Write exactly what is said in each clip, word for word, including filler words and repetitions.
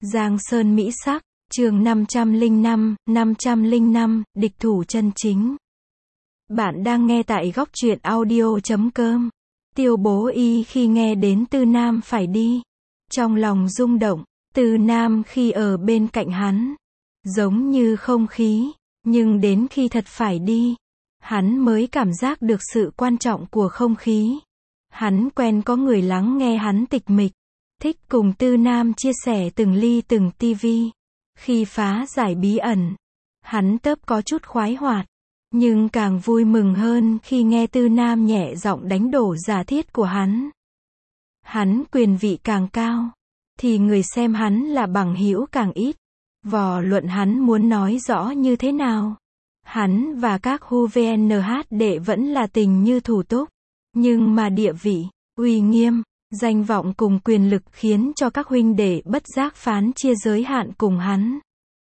Giang Sơn Mỹ Sắc, chương năm trăm lẻ năm, năm trăm lẻ năm, địch thủ chân chính. Bạn đang nghe tại góc truyện audio chấm com. Tiêu Bố Y khi nghe đến Tư Nam phải đi, trong lòng rung động. Tư Nam khi ở bên cạnh hắn, giống như không khí, nhưng đến khi thật phải đi, hắn mới cảm giác được sự quan trọng của không khí. Hắn quen có người lắng nghe hắn tịch mịch, thích cùng Tư Nam chia sẻ từng ly từng tivi. Khi phá giải bí ẩn, hắn tớp có chút khoái hoạt, nhưng càng vui mừng hơn khi nghe Tư Nam nhẹ giọng đánh đổ giả thiết của hắn. Hắn quyền vị càng cao, thì người xem hắn là bằng hữu càng ít. Vò luận hắn muốn nói rõ như thế nào. Hắn và các hu vê en hát đệ vẫn là tình như thủ túc, nhưng mà địa vị, uy nghiêm, danh vọng cùng quyền lực khiến cho các huynh đệ bất giác phán chia giới hạn cùng hắn.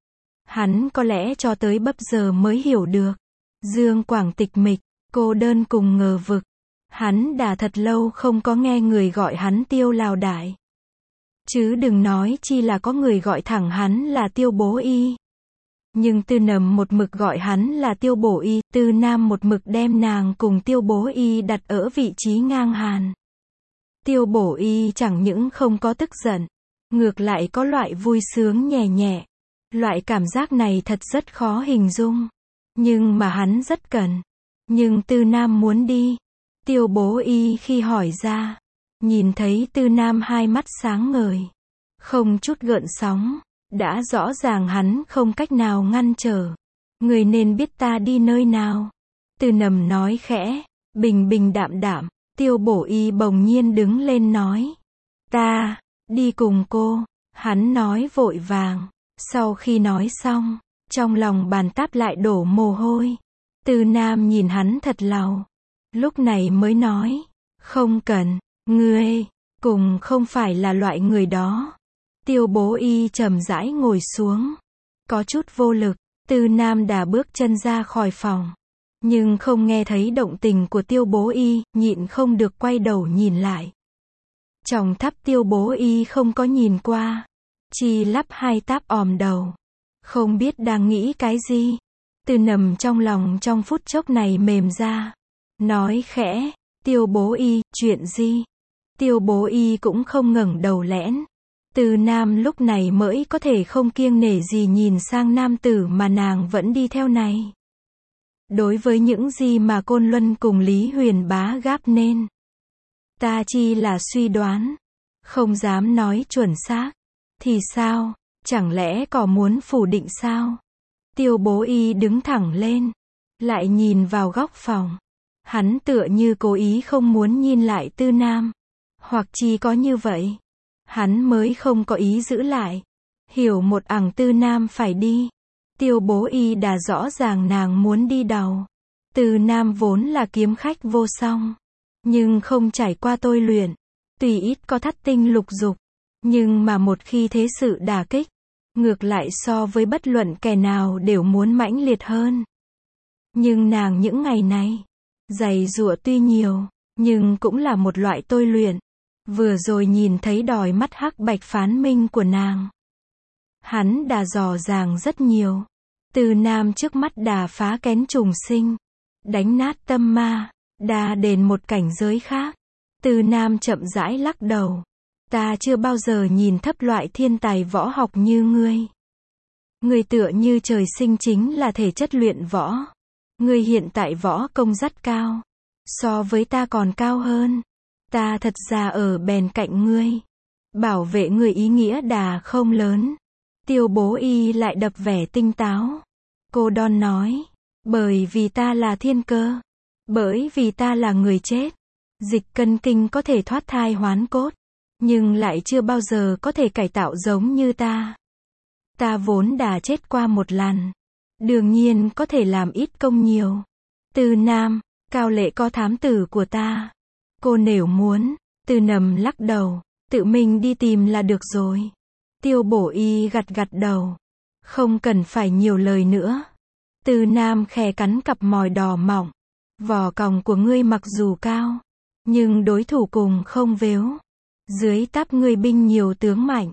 Hắn có lẽ cho tới bấp giờ mới hiểu được. Dương Quảng tịch mịch, cô đơn cùng ngờ vực. Hắn đã thật lâu không có nghe người gọi hắn Tiêu Lào Đại. Chứ đừng nói chi là có người gọi thẳng hắn là Tiêu Bố Y. Nhưng Tư Nầm một mực gọi hắn là Tiêu Bổ Y, Tư Nam một mực đem nàng cùng Tiêu Bố Y đặt ở vị trí ngang hàng. Tiêu Bổ Y chẳng những không có tức giận, ngược lại có loại vui sướng nhẹ nhẹ. Loại cảm giác này thật rất khó hình dung. Nhưng mà hắn rất cần. Nhưng Tư Nam muốn đi. Tiêu Bố Y khi hỏi ra, nhìn thấy Tư Nam hai mắt sáng ngời, không chút gợn sóng, đã rõ ràng hắn không cách nào ngăn trở. Người nên biết ta đi nơi nào. Tư Nầm nói khẽ, bình bình đạm đạm. Tiêu Bổ Y bỗng nhiên đứng lên nói, ta đi cùng cô. Hắn nói vội vàng. Sau khi nói xong, trong lòng bàn táp lại đổ mồ hôi. Tư Nam nhìn hắn thật lâu, lúc này mới nói, không cần, ngươi cùng không phải là loại người đó. Tiêu Bố Y trầm rãi ngồi xuống, có chút vô lực. Tư Nam đã bước chân ra khỏi phòng, nhưng không nghe thấy động tình của Tiêu Bố Y, nhịn không được quay đầu nhìn lại. Trong tháp Tiêu Bố Y không có nhìn qua, chỉ lắp hai táp òm đầu, không biết đang nghĩ cái gì. Tư Nầm trong lòng trong phút chốc này mềm ra, nói khẽ, Tiêu Bố Y, chuyện gì? Tiêu Bố Y cũng không ngẩng đầu lẽn. Tư Nam lúc này mới có thể không kiêng nể gì nhìn sang nam tử mà nàng vẫn đi theo này. Đối với những gì mà Côn Luân cùng Lý Huyền Bá gáp nên, ta chỉ là suy đoán, không dám nói chuẩn xác. Thì sao? Chẳng lẽ có muốn phủ định sao? Tiêu Bố Y đứng thẳng lên, lại nhìn vào góc phòng. Hắn tựa như cố ý không muốn nhìn lại Tư Nam. Hoặc chỉ có như vậy, hắn mới không có ý giữ lại. Hiểu một ẳng Tư Nam phải đi. Tiêu Bố Y đã rõ ràng nàng muốn đi đầu. Tư Nam vốn là kiếm khách vô song, nhưng không trải qua tôi luyện, tuy ít có thất tinh lục dục, nhưng mà một khi thế sự đả kích, ngược lại so với bất luận kẻ nào đều muốn mãnh liệt hơn. Nhưng nàng những ngày này, giày giụa tuy nhiều, nhưng cũng là một loại tôi luyện. Vừa rồi nhìn thấy đòi mắt hắc bạch phán minh của nàng, hắn đã dò dàng rất nhiều. Tư Nam trước mắt đà phá kén trùng sinh, đánh nát tâm ma, đà đền một cảnh giới khác. Tư Nam chậm rãi lắc đầu, ta chưa bao giờ nhìn thấp loại thiên tài võ học như ngươi. Ngươi tựa như trời sinh chính là thể chất luyện võ. Ngươi hiện tại võ công rất cao, so với ta còn cao hơn. Ta thật ra ở bên cạnh ngươi, bảo vệ ngươi ý nghĩa đà không lớn. Tiêu Bố Y lại đập vẻ tinh táo. Cô Đon nói, bởi vì ta là thiên cơ, bởi vì ta là người chết. Dịch cân kinh có thể thoát thai hoán cốt, nhưng lại chưa bao giờ có thể cải tạo giống như ta. Ta vốn đã chết qua một lần, đương nhiên có thể làm ít công nhiều. Tư Nam, Cao Lệ có thám tử của ta. Cô nếu muốn. Tư Nầm lắc đầu, tự mình đi tìm là được rồi. Tiêu Bổ Y gật gật đầu, không cần phải nhiều lời nữa. Tư Nam khẽ cắn cặp mòi đỏ mỏng. Vỏ còng của ngươi mặc dù cao, nhưng đối thủ cùng không vếu. Dưới táp ngươi binh nhiều tướng mạnh,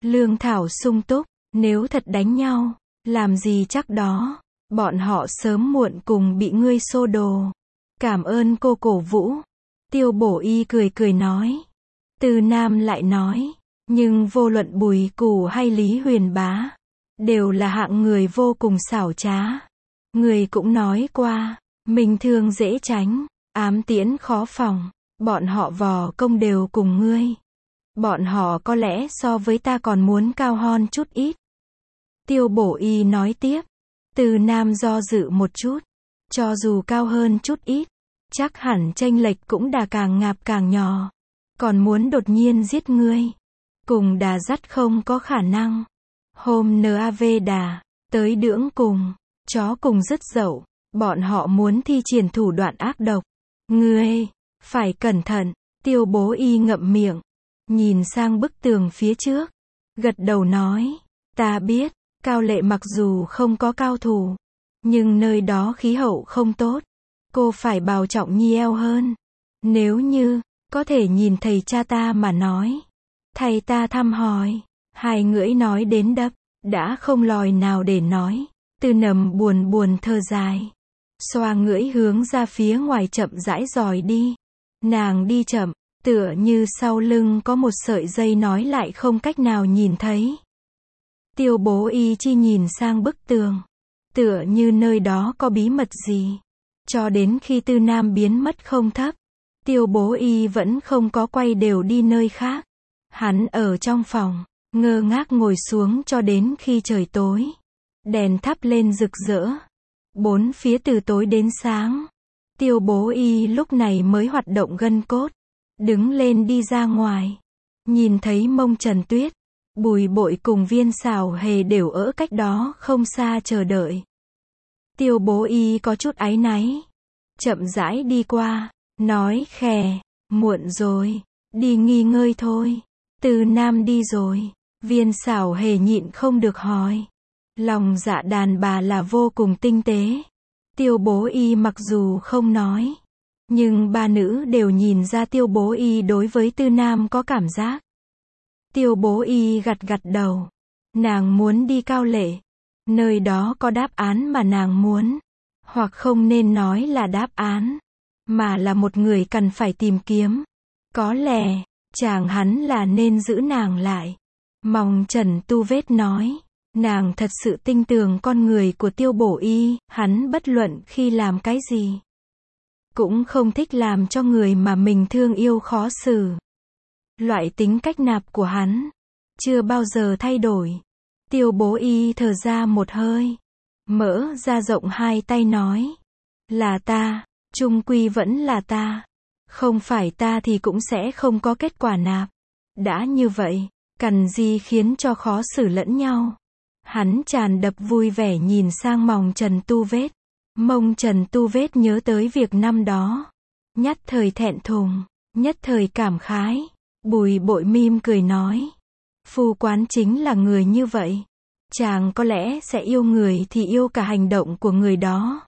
lương thảo sung túc, nếu thật đánh nhau, làm gì chắc đó, bọn họ sớm muộn cùng bị ngươi xô đồ. Cảm ơn cô cổ vũ. Tiêu Bổ Y cười cười nói. Từ Nam lại nói, nhưng vô luận Bùi Cù hay Lý Huyền Bá, đều là hạng người vô cùng xảo trá. Người cũng nói qua, mình thương dễ tránh, ám tiễn khó phòng, bọn họ vò công đều cùng ngươi. Bọn họ có lẽ so với ta còn muốn cao hon chút ít. Tiêu Bổ Y nói tiếp. Từ Nam do dự một chút. Cho dù cao hơn chút ít, chắc hẳn chênh lệch cũng đã càng ngạp càng nhỏ. Còn muốn đột nhiên giết ngươi, cùng đà dắt không có khả năng. Hôm Nav đà, tới đưỡng cùng, chó cùng dứt dậu, bọn họ muốn thi triển thủ đoạn ác độc. Ngươi, phải cẩn thận. Tiêu Bố Y ngậm miệng, nhìn sang bức tường phía trước, gật đầu nói, ta biết, Cao Lệ mặc dù không có cao thủ, nhưng nơi đó khí hậu không tốt, cô phải bào trọng nhi eo hơn. Nếu như, có thể nhìn thầy cha ta mà nói, thầy ta thăm hỏi, hai ngưỡi nói đến đập, đã không lòi nào để nói. Từ Nầm buồn buồn thở dài, xoa ngưỡi hướng ra phía ngoài chậm rãi dòi đi. Nàng đi chậm, tựa như sau lưng có một sợi dây nói lại không cách nào nhìn thấy. Tiêu Bố Y chi nhìn sang bức tường, tựa như nơi đó có bí mật gì. Cho đến khi Tư Nam biến mất không thấp, Tiêu Bố Y vẫn không có quay đều đi nơi khác. Hắn ở trong phòng, ngơ ngác ngồi xuống cho đến khi trời tối. Đèn thắp lên rực rỡ, bốn phía từ tối đến sáng. Tiêu Bố Y lúc này mới hoạt động gân cốt, đứng lên đi ra ngoài, nhìn thấy Mông Trần Tuyết, Bùi Bội cùng Viên Xảo Hề đều ở cách đó không xa chờ đợi. Tiêu Bố Y có chút áy náy, chậm rãi đi qua, nói khè, muộn rồi, đi nghỉ ngơi thôi. Từ Nam đi rồi, Viên Xảo Hề nhịn không được hỏi. Lòng dạ đàn bà là vô cùng tinh tế. Tiêu Bố Y mặc dù không nói, nhưng ba nữ đều nhìn ra Tiêu Bố Y đối với Tư Nam có cảm giác. Tiêu Bố Y gật gật đầu. Nàng muốn đi Cao Lệ. Nơi đó có đáp án mà nàng muốn. Hoặc không nên nói là đáp án, mà là một người cần phải tìm kiếm. Có lẽ, chàng hắn là nên giữ nàng lại. Mong Trần Tu Vết nói. Nàng thật sự tin tưởng con người của Tiêu Bổ Y, hắn bất luận khi làm cái gì, cũng không thích làm cho người mà mình thương yêu khó xử. Loại tính cách nạp của hắn, chưa bao giờ thay đổi. Tiêu Bố Y thở ra một hơi, mở ra rộng hai tay nói. Là ta, chung quy vẫn là ta. Không phải ta thì cũng sẽ không có kết quả nạp. Đã như vậy, cần gì khiến cho khó xử lẫn nhau. Hắn tràn đập vui vẻ nhìn sang Mong Trần Tu Vết. Mông Trần Tu Vết nhớ tới việc năm đó. Nhất thời thẹn thùng, nhất thời cảm khái. Bùi Bội mím cười nói. Phu quán chính là người như vậy. Chàng có lẽ sẽ yêu người thì yêu cả hành động của người đó.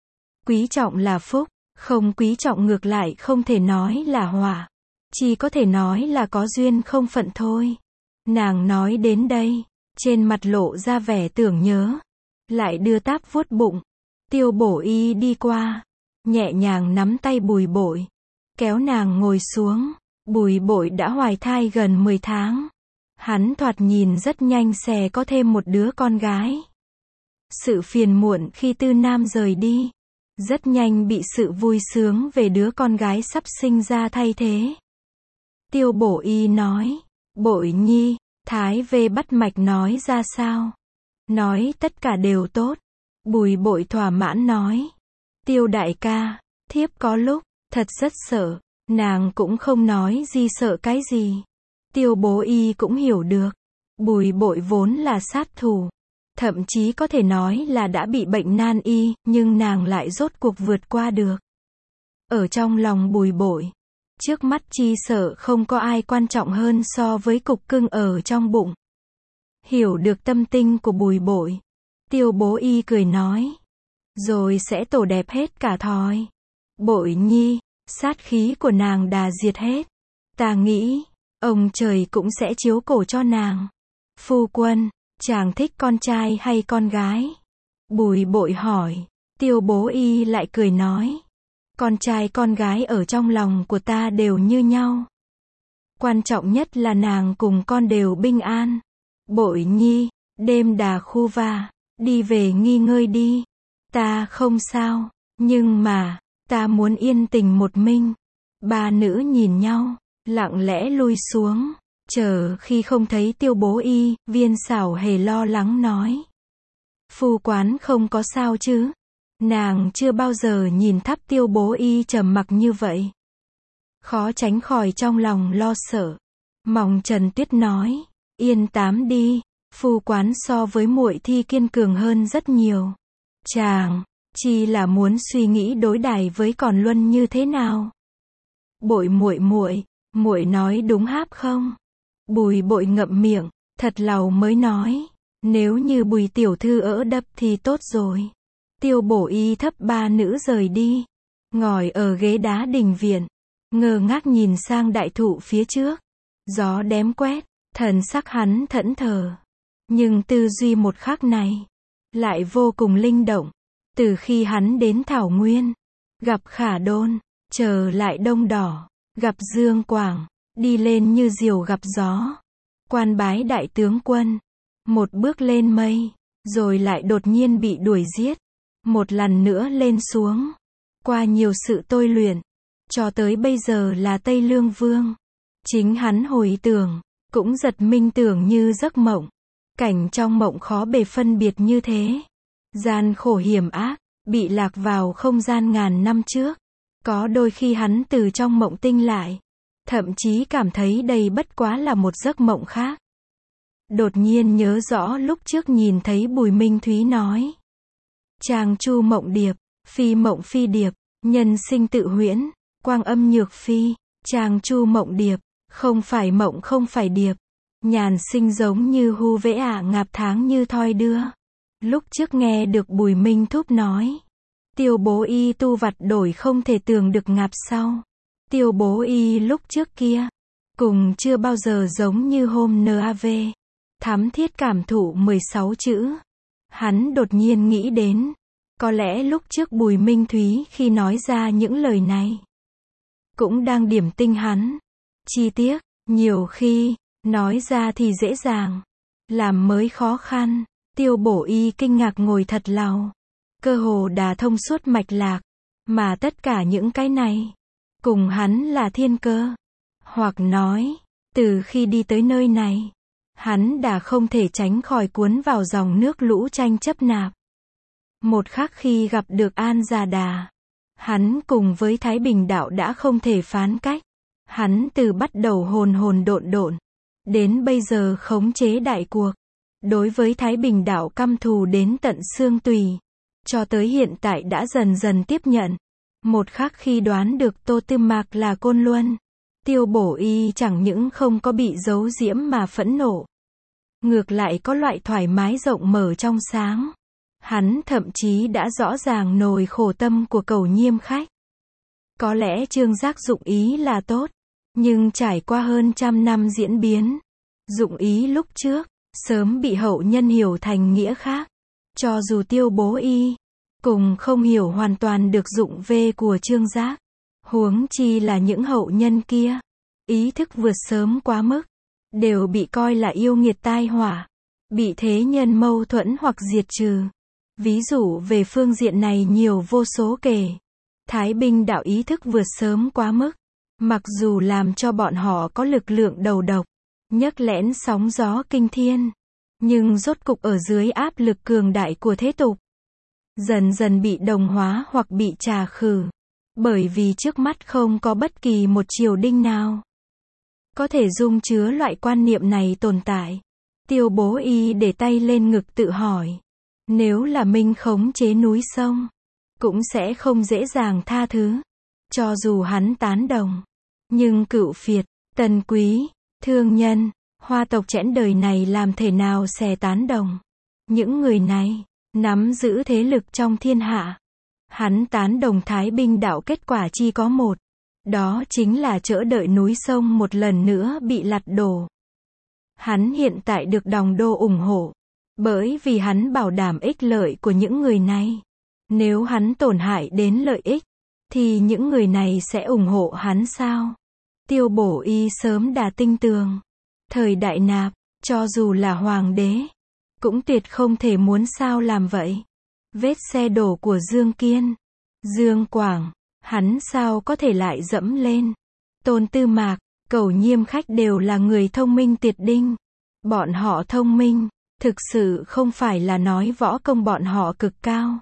Quý trọng là phúc, không quý trọng ngược lại không thể nói là họa. Chỉ có thể nói là có duyên không phận thôi. Nàng nói đến đây, trên mặt lộ ra vẻ tưởng nhớ, lại đưa táp vuốt bụng. Tiêu Bổ Y đi qua, nhẹ nhàng nắm tay Bùi Bội, kéo nàng ngồi xuống. Bùi Bội đã hoài thai gần mười tháng. Hắn thoạt nhìn rất nhanh sẽ có thêm một đứa con gái. Sự phiền muộn khi Tư Nam rời đi, rất nhanh bị sự vui sướng về đứa con gái sắp sinh ra thay thế. Tiêu Bổ Y nói, Bội Nhi, Thái Vê bắt mạch nói ra sao? Nói tất cả đều tốt. Bùi Bội thỏa mãn nói. Tiêu đại ca, thiếp có lúc, thật rất sợ. Nàng cũng không nói gì sợ cái gì. Tiêu Bố Y cũng hiểu được. Bùi Bội vốn là sát thủ. Thậm chí có thể nói là đã bị bệnh nan y, nhưng nàng lại rốt cuộc vượt qua được. Ở trong lòng Bùi Bội, trước mắt chi sợ không có ai quan trọng hơn so với cục cưng ở trong bụng. Hiểu được tâm tình của Bùi Bội, Tiêu Bố Y cười nói. Rồi sẽ tổ đẹp hết cả thói. Bội Nhi, sát khí của nàng đà diệt hết. Ta nghĩ, ông trời cũng sẽ chiếu cổ cho nàng. Phu quân, chàng thích con trai hay con gái? Bùi Bội hỏi. Tiêu Bố Y lại cười nói. Con trai con gái ở trong lòng của ta đều như nhau. Quan trọng nhất là nàng cùng con đều bình an. Bội Nhi, đêm đà khu va, đi về nghỉ ngơi đi. Ta không sao, nhưng mà, ta muốn yên tình một mình. Ba nữ nhìn nhau, lặng lẽ lui xuống. Chờ khi không thấy Tiêu Bố Y, Viên Xảo hề lo lắng nói. Phu quán không có sao chứ? Nàng chưa bao giờ nhìn thắp Tiêu Bố Y trầm mặc như vậy. Khó tránh khỏi trong lòng lo sợ. Mỏng Trần Tuyết nói. Yên tám đi, phu quán so với muội thi kiên cường hơn rất nhiều. Chàng, chỉ là muốn suy nghĩ đối đãi với Còn Luân như thế nào. Bội muội muội, muội nói đúng háp không? Bùi Bội ngậm miệng, thật lầu mới nói. Nếu như Bùi tiểu thư ở đập thì tốt rồi. Tiêu Bổ Y thấp ba nữ rời đi. Ngồi ở ghế đá đình viện, ngơ ngác nhìn sang đại thụ phía trước. Gió đém quét, thần sắc hắn thẫn thờ. Nhưng tư duy một khắc này, lại vô cùng linh động. Từ khi hắn đến Thảo Nguyên, gặp Khả Đôn, trở lại Đông Đỏ, gặp Dương Quảng, đi lên như diều gặp gió. Quan bái đại tướng quân, một bước lên mây, rồi lại đột nhiên bị đuổi giết. Một lần nữa lên xuống, qua nhiều sự tôi luyện, cho tới bây giờ là Tây Lương Vương. Chính hắn hồi tưởng, cũng giật mình tưởng như giấc mộng. Cảnh trong mộng khó bề phân biệt như thế. Gian khổ hiểm ác, bị lạc vào không gian ngàn năm trước. Có đôi khi hắn từ trong mộng tinh lại, thậm chí cảm thấy đây bất quá là một giấc mộng khác. Đột nhiên nhớ rõ lúc trước nhìn thấy Bùi Minh Thúy nói. Chàng Chu mộng điệp, phi mộng phi điệp, nhân sinh tự huyễn, quang âm nhược phi. Chàng Chu mộng điệp, không phải mộng không phải điệp. Nhàn sinh giống như hu vẽ ả ngạp tháng như thoi đưa. Lúc trước nghe được Bùi Minh Thúc nói. Tiêu Bố Y tu vặt đổi không thể tưởng được ngạp sau. Tiêu Bố Y lúc trước kia, cùng chưa bao giờ giống như hôm nav. Thắm thiết cảm thụ mười sáu chữ. Hắn đột nhiên nghĩ đến. Có lẽ lúc trước Bùi Minh Thúy khi nói ra những lời này, cũng đang điểm tinh hắn. Chi tiết, nhiều khi, nói ra thì dễ dàng, làm mới khó khăn. Tiêu Bổ Y kinh ngạc ngồi thật lâu. Cơ hồ đã thông suốt mạch lạc. Mà tất cả những cái này, cùng hắn là thiên cơ. Hoặc nói, từ khi đi tới nơi này, hắn đã không thể tránh khỏi cuốn vào dòng nước lũ tranh chấp nạp. Một khắc khi gặp được An Già Đà, hắn cùng với Thái Bình Đạo đã không thể phán cách. Hắn từ bắt đầu hồn hồn độn độn, đến bây giờ khống chế đại cuộc. Đối với Thái Bình Đạo căm thù đến tận xương tùy, cho tới hiện tại đã dần dần tiếp nhận. Một khắc khi đoán được Tô Tư Mạc là Côn Luân, Tiêu Bổ Y chẳng những không có bị giấu diễm mà phẫn nộ, ngược lại có loại thoải mái rộng mở trong sáng. Hắn thậm chí đã rõ ràng nồi khổ tâm của Cầu Nhiêm khách. Có lẽ Trương Giác dụng ý là tốt, nhưng trải qua hơn trăm năm diễn biến, dụng ý lúc trước, sớm bị hậu nhân hiểu thành nghĩa khác. Cho dù Tiêu Bố Y, cùng không hiểu hoàn toàn được dụng về của Trương Giác. Huống chi là những hậu nhân kia, ý thức vượt sớm quá mức, đều bị coi là yêu nghiệt tai họa, bị thế nhân mâu thuẫn hoặc diệt trừ. Ví dụ về phương diện này nhiều vô số kể. Thái Bình Đạo ý thức vượt sớm quá mức, mặc dù làm cho bọn họ có lực lượng đầu độc, nhấc lẽn sóng gió kinh thiên, nhưng rốt cục ở dưới áp lực cường đại của thế tục, dần dần bị đồng hóa hoặc bị trà khử. Bởi vì trước mắt không có bất kỳ một triều đình nào có thể dung chứa loại quan niệm này tồn tại. Tiêu Bố Y để tay lên ngực tự hỏi, nếu là Minh khống chế núi sông, cũng sẽ không dễ dàng tha thứ. Cho dù hắn tán đồng, nhưng cựu phiệt, tần quý, thương nhân, hoa tộc chẽn đời này làm thể nào sẽ tán đồng. Những người này, nắm giữ thế lực trong thiên hạ. Hắn tán đồng Thái Bình Đạo kết quả chỉ có một. Đó chính là chỡ đợi núi sông một lần nữa bị lật đổ. Hắn hiện tại được đồng đô ủng hộ, bởi vì hắn bảo đảm ích lợi của những người này. Nếu hắn tổn hại đến lợi ích, thì những người này sẽ ủng hộ hắn sao? Tiêu Bổ Y sớm đã tinh tường. Thời Đại Nạp, cho dù là hoàng đế, cũng tuyệt không thể muốn sao làm vậy. Vết xe đổ của Dương Kiên, Dương Quảng, hắn sao có thể lại dẫm lên. Tôn Tư Mạc, Cẩu Nhiêm Khách đều là người thông minh tuyệt đinh. Bọn họ thông minh, thực sự không phải là nói võ công bọn họ cực cao.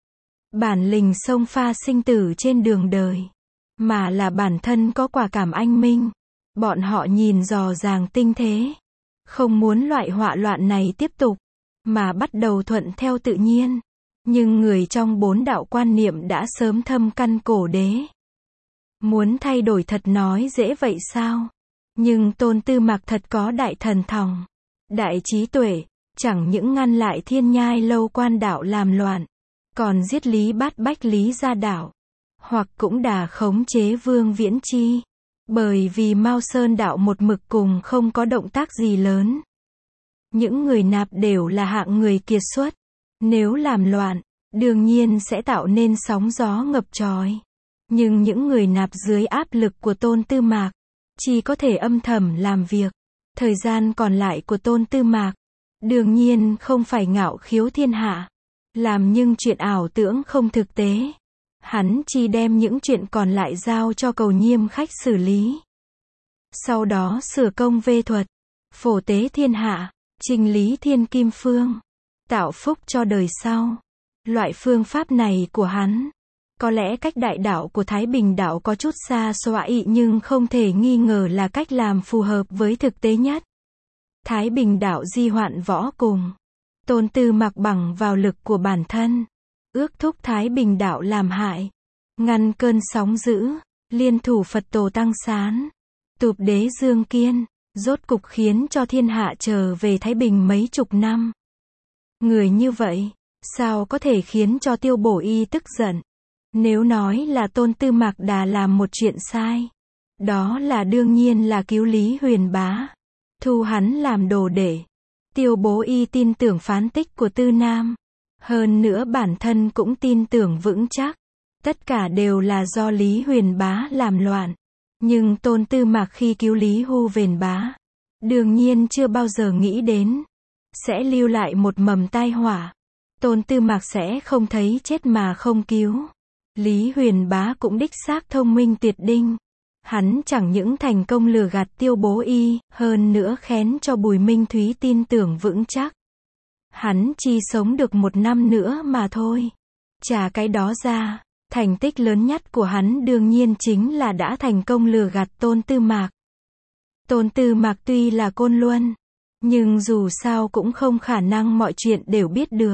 Bản lĩnh xông pha sinh tử trên đường đời, mà là bản thân có quả cảm anh minh. Bọn họ nhìn dò dàng tinh thế, không muốn loại họa loạn này tiếp tục, mà bắt đầu thuận theo tự nhiên. Nhưng người trong bốn đạo quan niệm đã sớm thâm căn cổ đế. Muốn thay đổi thật nói dễ vậy sao? Nhưng Tôn Tư Mạc thật có đại thần thòng, đại trí tuệ, chẳng những ngăn lại Thiên Nhai Lâu quan đạo làm loạn, còn giết Lý Bát Bách Lý Gia Đạo, hoặc cũng đả khống chế Vương Viễn Chi. Bởi vì Mao Sơn đạo một mực cùng không có động tác gì lớn. Những người nạp đều là hạng người kiệt xuất. Nếu làm loạn, đương nhiên sẽ tạo nên sóng gió ngập trời. Nhưng những người nạp dưới áp lực của Tôn Tư Mạc, chỉ có thể âm thầm làm việc. Thời gian còn lại của Tôn Tư Mạc, đương nhiên không phải ngạo khiếu thiên hạ, làm nhưng chuyện ảo tưởng không thực tế. Hắn chỉ đem những chuyện còn lại giao cho Cẩu Nhiêm Khách xử lý. Sau đó sửa công vê thuật, phổ tế thiên hạ, chỉnh lý thiên kim phương, tạo phúc cho đời sau. Loại phương pháp này của hắn, có lẽ cách đại đạo của Thái Bình đạo có chút xa xôi nhưng không thể nghi ngờ là cách làm phù hợp với thực tế nhất. Thái Bình đạo di hoạn võ cùng. Tôn Tư Mạc bằng vào lực của bản thân, ước thúc Thái Bình đạo làm hại, ngăn cơn sóng dữ, liên thủ Phật Tổ Tăng Sán, tụp đế Dương Kiên, rốt cục khiến cho thiên hạ trở về Thái Bình mấy chục năm. Người như vậy, sao có thể khiến cho Tiêu Bổ Y tức giận? Nếu nói là Tôn Tư Mạc đã làm một chuyện sai, đó là đương nhiên là cứu Lý Huyền Bá, thu hắn làm đồ đệ. Tiêu Bố Y tin tưởng phán tích của Tư Nam, hơn nữa bản thân cũng tin tưởng vững chắc, tất cả đều là do Lý Huyền Bá làm loạn. Nhưng Tôn Tư Mạc khi cứu Lý Hu Vền Bá, đương nhiên chưa bao giờ nghĩ đến sẽ lưu lại một mầm tai họa. Tôn Tư Mạc sẽ không thấy chết mà không cứu. Lý Huyền Bá cũng đích xác thông minh tuyệt đinh. Hắn chẳng những thành công lừa gạt Tiêu Bố Y, hơn nữa khén cho Bùi Minh Thúy tin tưởng vững chắc. Hắn chỉ sống được một năm nữa mà thôi. Trả cái đó ra, thành tích lớn nhất của hắn đương nhiên chính là đã thành công lừa gạt Tôn Tư Mạc. Tôn Tư Mạc tuy là côn luân, nhưng dù sao cũng không khả năng mọi chuyện đều biết được.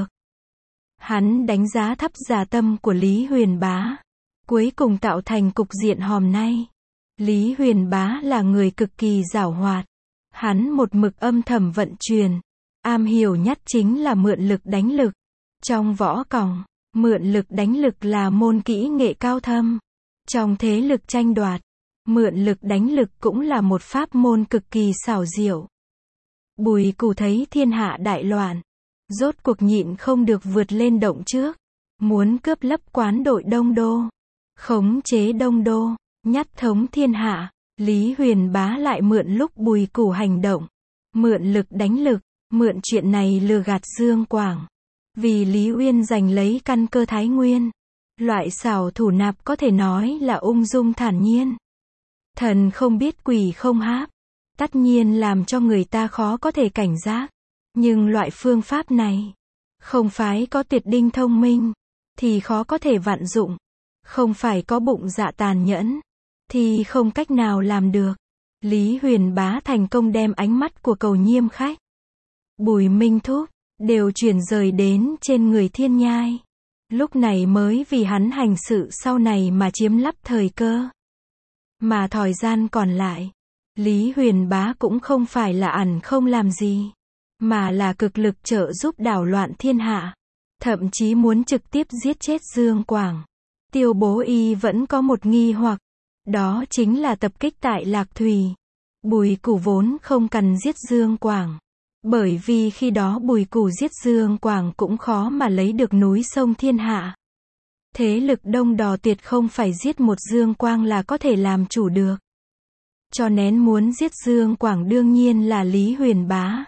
Hắn đánh giá thấp giả tâm của Lý Huyền Bá, cuối cùng tạo thành cục diện hôm nay. Lý Huyền Bá là người cực kỳ giảo hoạt. Hắn một mực âm thầm vận chuyển, am hiểu nhất chính là mượn lực đánh lực. Trong võ còng, mượn lực đánh lực là môn kỹ nghệ cao thâm. Trong thế lực tranh đoạt, mượn lực đánh lực cũng là một pháp môn cực kỳ xảo diệu. Bùi Cù thấy thiên hạ đại loạn, rốt cuộc nhịn không được vượt lên động trước, muốn cướp lấp quán đội Đông Đô, khống chế Đông Đô, nhất thống thiên hạ. Lý Huyền Bá lại mượn lúc Bùi Cù hành động, mượn lực đánh lực, mượn chuyện này lừa gạt Dương Quảng. Vì Lý Uyên giành lấy căn cơ Thái Nguyên, loại xảo thủ nạp có thể nói là ung dung thản nhiên. Thần không biết quỷ không háp, tất nhiên làm cho người ta khó có thể cảnh giác. Nhưng loại phương pháp này, không phải có tuyệt đinh thông minh, thì khó có thể vận dụng. Không phải có bụng dạ tàn nhẫn, thì không cách nào làm được. Lý Huyền Bá thành công đem ánh mắt của Cẩu Nhiêm Khách, Bùi Minh Thúc, đều chuyển rời đến trên người Thiên Nhai. Lúc này mới vì hắn hành sự sau này mà chiếm lắp thời cơ. Mà thời gian còn lại, Lý Huyền Bá cũng không phải là ẩn không làm gì, mà là cực lực trợ giúp đảo loạn thiên hạ. Thậm chí muốn trực tiếp giết chết Dương Quảng. Tiêu Bố Y vẫn có một nghi hoặc, đó chính là tập kích tại Lạc Thủy. Bùi Củ vốn không cần giết Dương Quảng. Bởi vì khi đó Bùi Củ giết Dương Quảng cũng khó mà lấy được núi sông thiên hạ. Thế lực Đông Đò tuyệt không phải giết một Dương Quang là có thể làm chủ được. Cho nên muốn giết Dương Quảng đương nhiên là Lý Huyền Bá.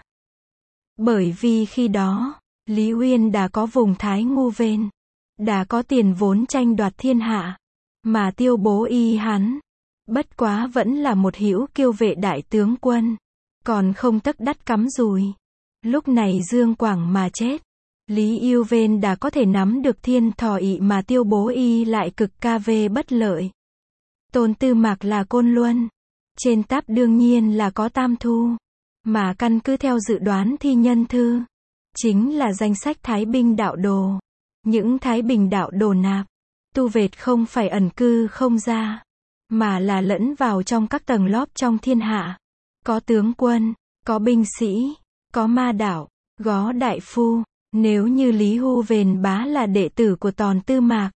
Bởi vì khi đó, Lý Uyên đã có vùng Thái Ngu Vên, đã có tiền vốn tranh đoạt thiên hạ, mà Tiêu Bố Y hắn, bất quá vẫn là một hữu kiêu vệ đại tướng quân, còn không tất đắt cắm dùi. Lúc này Dương Quảng mà chết, Lý Yêu Vên đã có thể nắm được thiên thọ ỵ mà Tiêu Bố Y lại cực ca về bất lợi. Tôn Tư Mạc là Côn Luân, trên táp đương nhiên là có Tam Thu, mà căn cứ theo dự đoán thi nhân thư, chính là danh sách Thái Bình đạo đồ. Những Thái Bình đạo đồ nạp, tu vệt không phải ẩn cư không ra, mà là lẫn vào trong các tầng lớp trong thiên hạ. Có tướng quân, có binh sĩ, có ma đạo, có đại phu. Nếu như Lý Hu Vền Bá là đệ tử của Tòn Tư Mạc,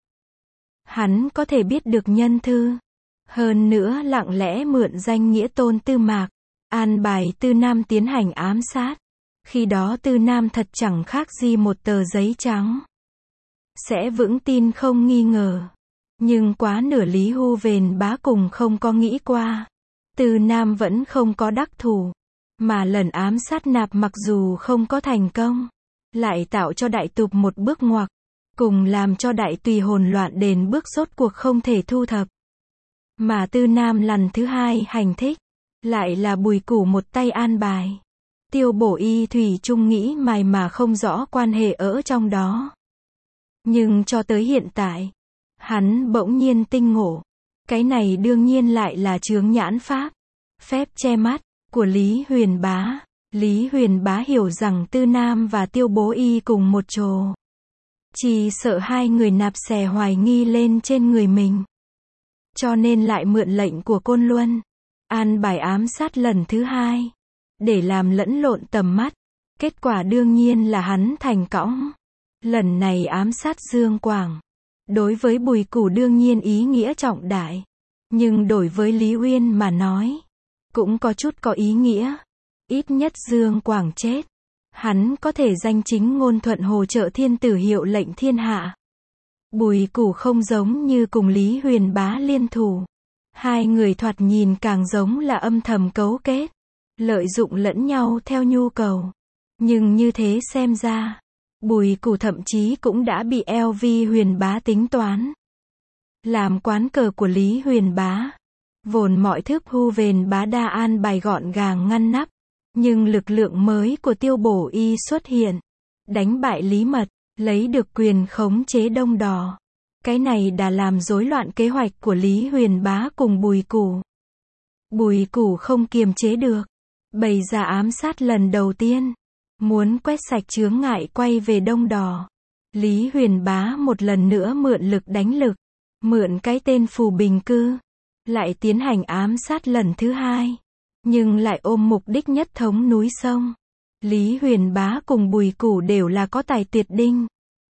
hắn có thể biết được nhân thư. Hơn nữa lặng lẽ mượn danh nghĩa Tôn Tư Mạc, an bài Tư Nam tiến hành ám sát. Khi đó Tư Nam thật chẳng khác gì một tờ giấy trắng. Sẽ vững tin không nghi ngờ. Nhưng quá nửa Lý Hu Vền Bá cùng không có nghĩ qua. Tư Nam vẫn không có đắc thủ. Mà lần ám sát nạp mặc dù không có thành công, lại tạo cho đại tục một bước ngoặt, cùng làm cho đại tùy hồn loạn đến bước rốt cuộc không thể thu thập. Mà Tư Nam lần thứ hai hành thích, lại là Bùi Củ một tay an bài. Tiêu Bổ Y thủy chung nghĩ mày mà không rõ quan hệ ở trong đó. Nhưng cho tới hiện tại, hắn bỗng nhiên tinh ngộ. Cái này đương nhiên lại là chướng nhãn pháp, phép che mắt, của Lý Huyền Bá. Lý Huyền Bá hiểu rằng Tư Nam và Tiêu Bố Y cùng một chỗ. Chỉ sợ hai người nạp xè hoài nghi lên trên người mình. Cho nên lại mượn lệnh của Côn Luân, an bài ám sát lần thứ hai, để làm lẫn lộn tầm mắt. Kết quả đương nhiên là hắn thành cõng. Lần này ám sát Dương Quảng, đối với Bùi Củ đương nhiên ý nghĩa trọng đại. Nhưng đối với Lý Uyên mà nói, cũng có chút có ý nghĩa. Ít nhất Dương Quảng chết, hắn có thể danh chính ngôn thuận hỗ trợ thiên tử hiệu lệnh thiên hạ. Bùi Củ không giống như cùng Lý Huyền Bá liên thủ. Hai người thoạt nhìn càng giống là âm thầm cấu kết, lợi dụng lẫn nhau theo nhu cầu. Nhưng như thế xem ra, Bùi Củ thậm chí cũng đã bị lờ vê Huyền Bá tính toán. Làm quán cờ của Lý Huyền Bá, vốn mọi thức Hu Vền Bá đa an bài gọn gàng ngăn nắp. Nhưng lực lượng mới của Tiêu Bổ Y xuất hiện, đánh bại Lý Mật, lấy được quyền khống chế Đông Đò. Cái này đã làm rối loạn kế hoạch của Lý Huyền Bá cùng Bùi Củ. Bùi Củ không kiềm chế được, bày ra ám sát lần đầu tiên, muốn quét sạch chướng ngại quay về Đông Đò. Lý Huyền Bá một lần nữa mượn lực đánh lực, mượn cái tên Phù Bình Cư, lại tiến hành ám sát lần thứ hai. Nhưng lại ôm mục đích nhất thống núi sông. Lý Huyền Bá cùng Bùi Củ đều là có tài tuyệt đinh.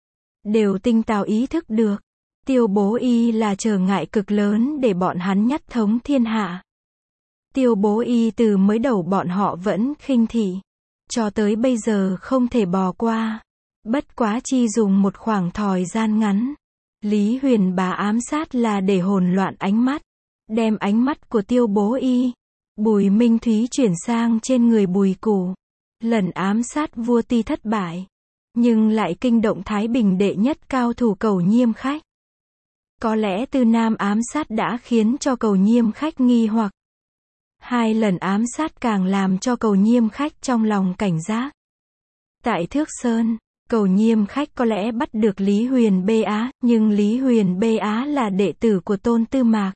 Đều tinh táo ý thức được. Tiêu Bố Y là trở ngại cực lớn để bọn hắn nhất thống thiên hạ. Tiêu Bố Y từ mới đầu bọn họ vẫn khinh thị. Cho tới bây giờ không thể bỏ qua. Bất quá chi dùng một khoảng thời gian ngắn. Lý Huyền Bá ám sát là để hồn loạn ánh mắt. Đem ánh mắt của Tiêu Bố Y, Bùi Minh Thúy chuyển sang trên người Bùi Củ. Lần ám sát vua Ti thất bại, nhưng lại kinh động Thái Bình đệ nhất cao thủ Cầu Nhiêm Khách. Có lẽ Tư Nam ám sát đã khiến cho Cầu Nhiêm Khách nghi hoặc. Hai lần ám sát càng làm cho Cầu Nhiêm Khách trong lòng cảnh giác. Tại Thước Sơn, Cầu Nhiêm Khách có lẽ bắt được Lý Huyền Bê Á, nhưng Lý Huyền Bê Á là đệ tử của Tôn Tư Mạc.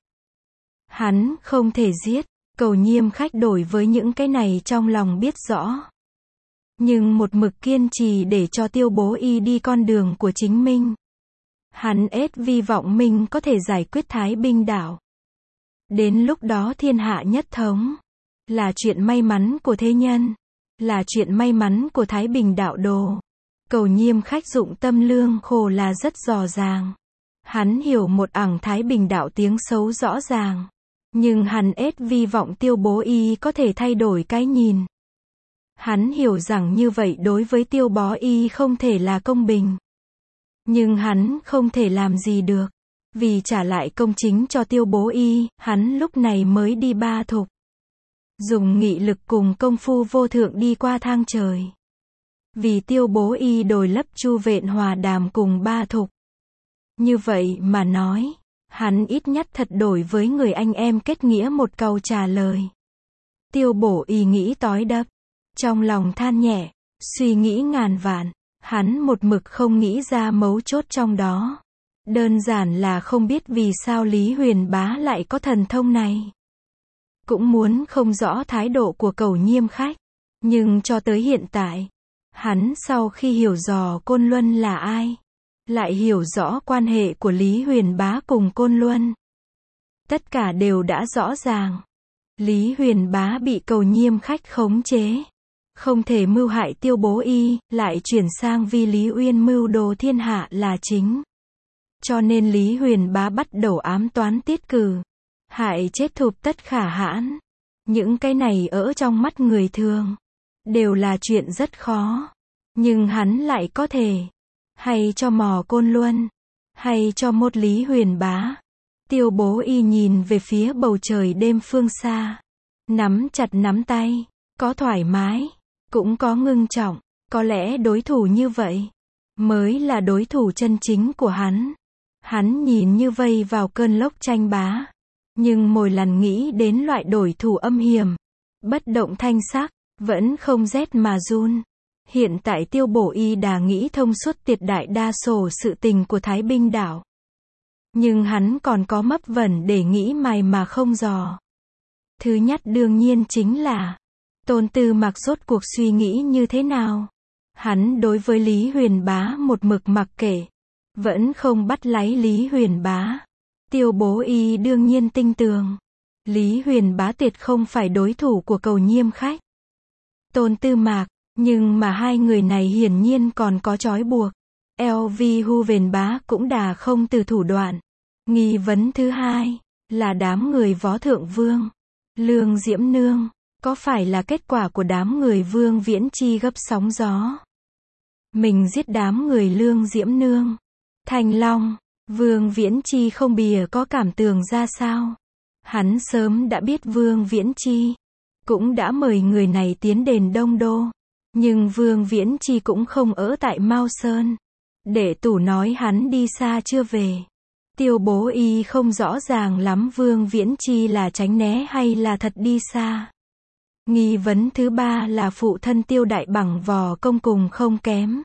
Hắn không thể giết. Cầu Nhiêm Khách đổi với những cái này trong lòng biết rõ. Nhưng một mực kiên trì để cho Tiêu Bố Y đi con đường của chính mình. Hắn ết vi vọng mình có thể giải quyết Thái Bình đảo. Đến lúc đó thiên hạ nhất thống. Là chuyện may mắn của thế nhân. Là chuyện may mắn của Thái Bình đạo đồ. Cầu Nhiêm Khách dụng tâm lương khổ là rất rõ ràng. Hắn hiểu một ẳng Thái Bình đạo tiếng xấu rõ ràng. Nhưng hắn ết vi vọng Tiêu Bố Y có thể thay đổi cái nhìn. Hắn hiểu rằng như vậy đối với Tiêu Bó Y không thể là công bình. Nhưng hắn không thể làm gì được. Vì trả lại công chính cho Tiêu Bố Y, hắn lúc này mới đi Ba Thục. Dùng nghị lực cùng công phu vô thượng đi qua thang trời. Vì Tiêu Bố Y đổi lấp Chu Vện hòa đàm cùng Ba Thục. Như vậy mà nói, hắn ít nhất thật đổi với người anh em kết nghĩa một câu trả lời. Tiêu Bố Y nghĩ tói đập. Trong lòng than nhẹ, suy nghĩ ngàn vạn, hắn một mực không nghĩ ra mấu chốt trong đó. Đơn giản là không biết vì sao Lý Huyền Bá lại có thần thông này. Cũng muốn không rõ thái độ của Cẩu Nhiêm khách. Nhưng cho tới hiện tại, hắn sau khi hiểu rõ Côn Luân là ai, lại hiểu rõ quan hệ của Lý Huyền Bá cùng Côn Luân. Tất cả đều đã rõ ràng. Lý Huyền Bá bị Cẩu Nhiêm khách khống chế. Không thể mưu hại Tiêu Bố Y, lại chuyển sang vì Lý Uyên mưu đồ thiên hạ là chính. Cho nên Lý Huyền Bá bắt đầu ám toán Tiết Cử. Hại chết Thục Tất Khả Hãn. Những cái này ở trong mắt người thường. Đều là chuyện rất khó. Nhưng hắn lại có thể. Hay cho mò Côn Luân. Hay cho một Lý Huyền Bá. Tiêu Bố Y nhìn về phía bầu trời đêm phương xa. Nắm chặt nắm tay. Có thoải mái. Cũng có ngưng trọng. Có lẽ đối thủ như vậy mới là đối thủ chân chính của hắn. Hắn nhìn như vây vào cơn lốc tranh bá. Nhưng mỗi lần nghĩ đến loại đối thủ âm hiểm, bất động thanh sắc, vẫn không rét mà run. Hiện tại Tiêu Bố Y đã nghĩ thông suốt tuyệt đại đa số sự tình của Thái Bình đảo. Nhưng hắn còn có mấp vẩn để nghĩ mày mà không dò. Thứ nhất đương nhiên chính là Tôn Tư Mạc rốt cuộc suy nghĩ như thế nào. Hắn đối với Lý Huyền Bá một mực mặc kệ. Vẫn không bắt lấy Lý Huyền Bá. Tiêu Bố Y đương nhiên tinh tường. Lý Huyền Bá tuyệt không phải đối thủ của Cẩu Nhiêm khách. Tôn Tư Mạc, nhưng mà hai người này hiển nhiên còn có trói buộc. Eo Vi Hu Vền Bá cũng đà không từ thủ đoạn. Nghi vấn thứ hai, là đám người Võ Thượng Vương. Lương Diễm Nương, có phải là kết quả của đám người Vương Viễn Chi gấp sóng gió? Mình giết đám người Lương Diễm Nương. Thành Long, Vương Viễn Chi không bìa có cảm tưởng ra sao? Hắn sớm đã biết Vương Viễn Chi. Cũng đã mời người này tiến đền Đông Đô. Nhưng Vương Viễn Chi cũng không ở tại Mao Sơn. Đệ tủ nói hắn đi xa chưa về. Tiêu Bố Y không rõ ràng lắm Vương Viễn Chi là tránh né hay là thật đi xa. Nghi vấn thứ ba là phụ thân Tiêu Đại Bằng vò công cùng không kém.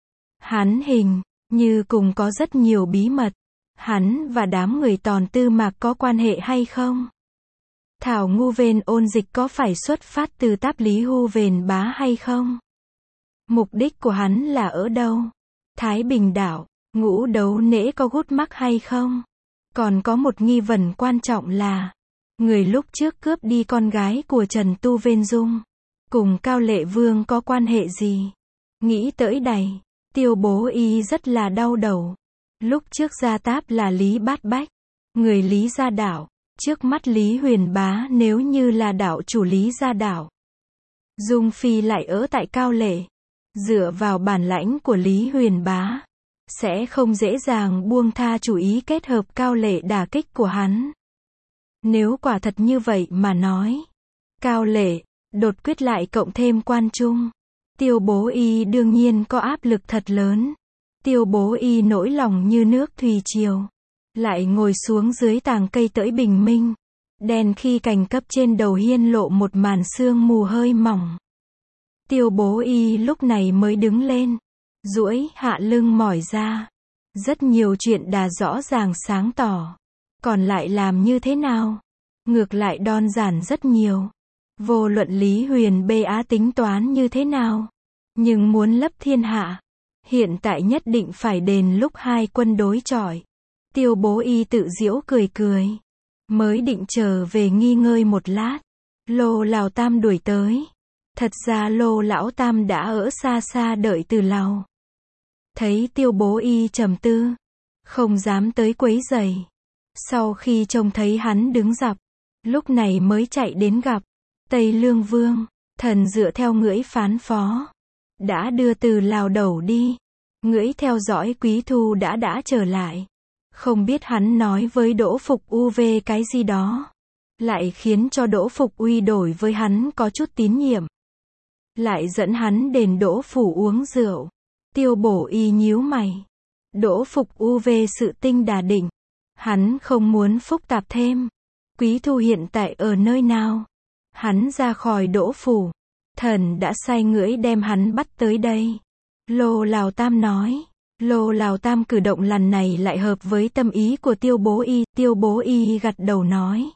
Hắn hình như cùng có rất nhiều bí mật. Hắn và đám người Tòn Tư Mạc có quan hệ hay không? Thảo Ngu Vên ôn dịch có phải xuất phát từ Táp Lý Hu Vền Bá hay không? Mục đích của hắn là ở đâu? Thái Bình đảo, Ngũ Đấu Nễ có gút mắc hay không? Còn có một nghi vấn quan trọng là người lúc trước cướp đi con gái của Trần Tu Vên Dung cùng Cao Lệ Vương có quan hệ gì? Nghĩ tới đây, Tiêu Bố Y rất là đau đầu. Lúc trước gia táp là Lý Bát Bách, người Lý Gia Đảo. Trước mắt Lý Huyền Bá nếu như là đảo chủ Lý Gia Đảo. Dung Phi lại ở tại Cao Lệ. Dựa vào bản lãnh của Lý Huyền Bá, sẽ không dễ dàng buông tha chủ ý kết hợp Cao Lệ đả kích của hắn. Nếu quả thật như vậy mà nói, Cao Lệ, đột quyết lại cộng thêm Quan Trung. Tiêu Bố Y đương nhiên có áp lực thật lớn. Tiêu Bố Y nỗi lòng như nước thủy triều. Lại ngồi xuống dưới tàng cây tỡi bình minh. Đèn khi cành cấp trên đầu hiên lộ một màn sương mù hơi mỏng. Tiêu Bố Y lúc này mới đứng lên. Duỗi hạ lưng mỏi ra. Rất nhiều chuyện đã rõ ràng sáng tỏ. Còn lại làm như thế nào? Ngược lại đơn giản rất nhiều. Vô luận Lý Huyền Bê Á tính toán như thế nào? Nhưng muốn lấp thiên hạ, hiện tại nhất định phải đền lúc hai quân đối chọi. Tiêu Bố Y tự giễu cười cười. Mới định trở về nghi ngơi một lát. Lô Lào Tam đuổi tới. Thật ra Lô Lão Tam đã ở xa xa đợi từ lâu. Thấy Tiêu Bố Y trầm tư, không dám tới quấy rầy. Sau khi trông thấy hắn đứng dọc, lúc này mới chạy đến gặp Tây Lương Vương. Thần dựa theo ngưỡi phán phó, đã đưa từ Lào Đẩu đi. Ngưỡi theo dõi Quý Thu đã đã trở lại. Không biết hắn nói với Đỗ Phục u vê cái gì đó, lại khiến cho Đỗ Phục Uy đổi với hắn có chút tín nhiệm. Lại dẫn hắn đến Đỗ phủ uống rượu. Tiêu Bổ Y nhíu mày. Đỗ Phục u vê sự tinh đà định. Hắn không muốn phức tạp thêm. Quý Thu hiện tại ở nơi nào? Hắn ra khỏi Đỗ phủ. Thần đã sai ngưỡi đem hắn bắt tới đây. Lô Lào Tam nói. Lô Lào Tam cử động lần này lại hợp với tâm ý của Tiêu Bố Y. Tiêu Bố Y gật đầu nói.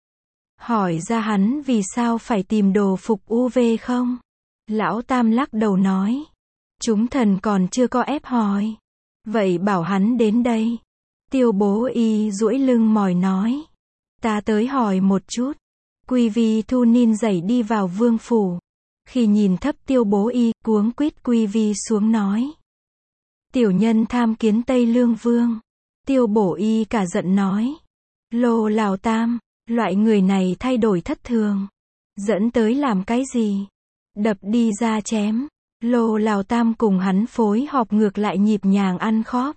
Hỏi ra hắn vì sao phải tìm Đồ Phục u vê không? Lão Tam lắc đầu nói. Chúng thần còn chưa có ép hỏi. Vậy bảo hắn đến đây. Tiêu Bố Y duỗi lưng mỏi nói. Ta tới hỏi một chút. Quy Vi Thu nin dậy đi vào vương phủ. Khi nhìn thấp Tiêu Bố Y, cuống quýt Quy Vi xuống nói. Tiểu nhân tham kiến Tây Lương Vương. Tiêu Bổ Y cả giận nói. Lô Lào Tam, loại người này thay đổi thất thường. Dẫn tới làm cái gì? Đập đi ra chém. Lô Lào Tam cùng hắn phối hợp ngược lại nhịp nhàng ăn khóp.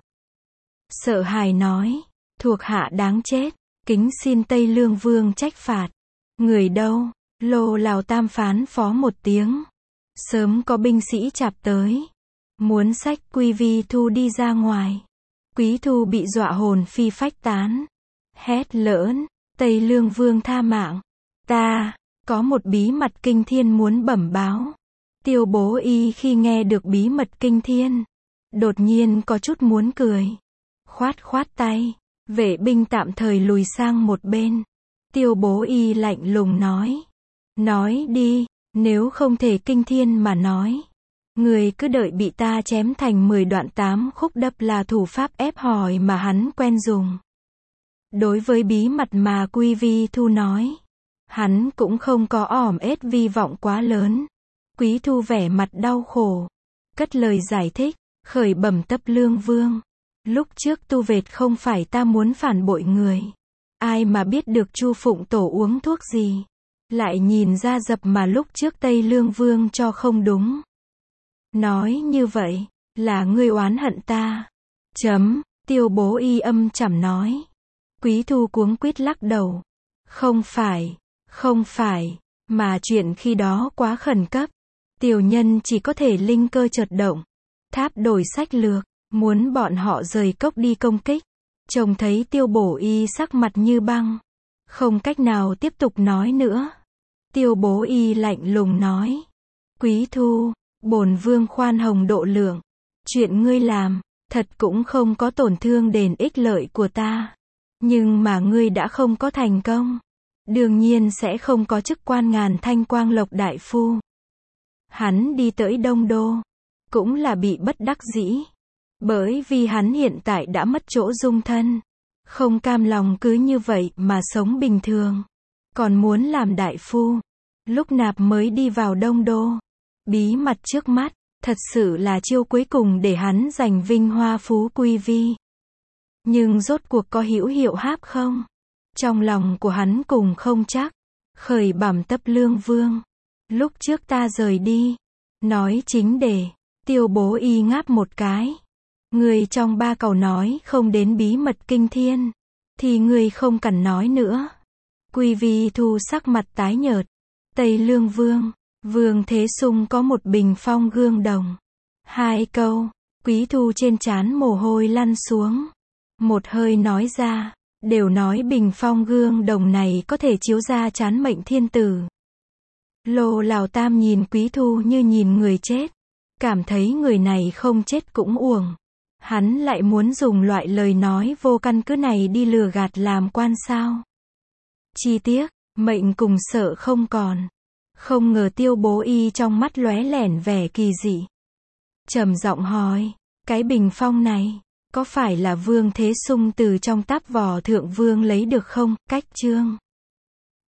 Sợ hãi nói. Thuộc hạ đáng chết. Kính xin Tây Lương Vương trách phạt. Người đâu? Lô Lào Tam phán phó một tiếng. Sớm có binh sĩ chạp tới. Muốn xách Quy Vi Thu đi ra ngoài. Quý Thu bị dọa hồn phi phách tán. Hét lớn. Tây Lương Vương tha mạng. Ta, có một bí mật kinh thiên muốn bẩm báo. Tiêu Bố Y khi nghe được bí mật kinh thiên, đột nhiên có chút muốn cười. Khoát khoát tay. Vệ binh tạm thời lùi sang một bên. Tiêu Bố Y lạnh lùng nói. Nói đi, nếu không thể kinh thiên mà nói. Người cứ đợi bị ta chém thành mười đoạn tám khúc đập là thủ pháp ép hỏi mà hắn quen dùng. Đối với bí mật mà Quy Vi Thu nói, hắn cũng không có ỏm ết vi vọng quá lớn. Quý Thu vẻ mặt đau khổ, cất lời giải thích, khởi bẩm Tấp Lương Vương. Lúc trước tu vệt không phải ta muốn phản bội người. Ai mà biết được Chu Phụng Tổ uống thuốc gì. Lại nhìn ra dập mà lúc trước Tây Lương Vương cho không đúng. Nói như vậy, là ngươi oán hận ta. Chấm, Tiêu Bố Y âm trầm nói. Quý Thu cuống quýt lắc đầu. Không phải, không phải, mà chuyện khi đó quá khẩn cấp. Tiểu nhân chỉ có thể linh cơ chợt động. Tháp đổi sách lược, muốn bọn họ rời cốc đi công kích. Trông thấy Tiêu Bổ Y sắc mặt như băng. Không cách nào tiếp tục nói nữa. Tiêu Bố Y lạnh lùng nói. Quý Thu, bổn vương khoan hồng độ lượng. Chuyện ngươi làm, thật cũng không có tổn thương đến ích lợi của ta. Nhưng mà ngươi đã không có thành công. Đương nhiên sẽ không có chức quan ngàn thanh quang lộc đại phu. Hắn đi tới Đông Đô, cũng là bị bất đắc dĩ. Bởi vì hắn hiện tại đã mất chỗ dung thân. Không cam lòng cứ như vậy mà sống bình thường. Còn muốn làm đại phu. Lúc nạp mới đi vào Đông Đô. Bí mật trước mắt, thật sự là chiêu cuối cùng để hắn giành vinh hoa phú quý vi. Nhưng rốt cuộc có hữu hiệu háp không? Trong lòng của hắn cùng không chắc. Khởi bẩm Tấp Lương Vương. Lúc trước ta rời đi. Nói chính để. Tiêu Bố Y ngáp một cái. Người trong ba câu nói không đến bí mật kinh thiên. Thì người không cần nói nữa. Quy Vi Thu sắc mặt tái nhợt. Tây Lương Vương. Vương Thế Sung có một bình phong gương đồng. Hai câu. Quý Thu trên trán mồ hôi lăn xuống. Một hơi nói ra. Đều nói bình phong gương đồng này có thể chiếu ra trán mệnh thiên tử. Lô Lào Tam nhìn Quý Thu như nhìn người chết. Cảm thấy người này không chết cũng uổng. Hắn lại muốn dùng loại lời nói vô căn cứ này đi lừa gạt làm quan sao. Chi tiết, mệnh cùng sợ không còn. Không ngờ Tiêu Bố Y trong mắt lóe lẻn vẻ kỳ dị. Trầm giọng hỏi, cái bình phong này, có phải là Vương Thế Sung từ trong táp vò thượng vương lấy được không? Cách chương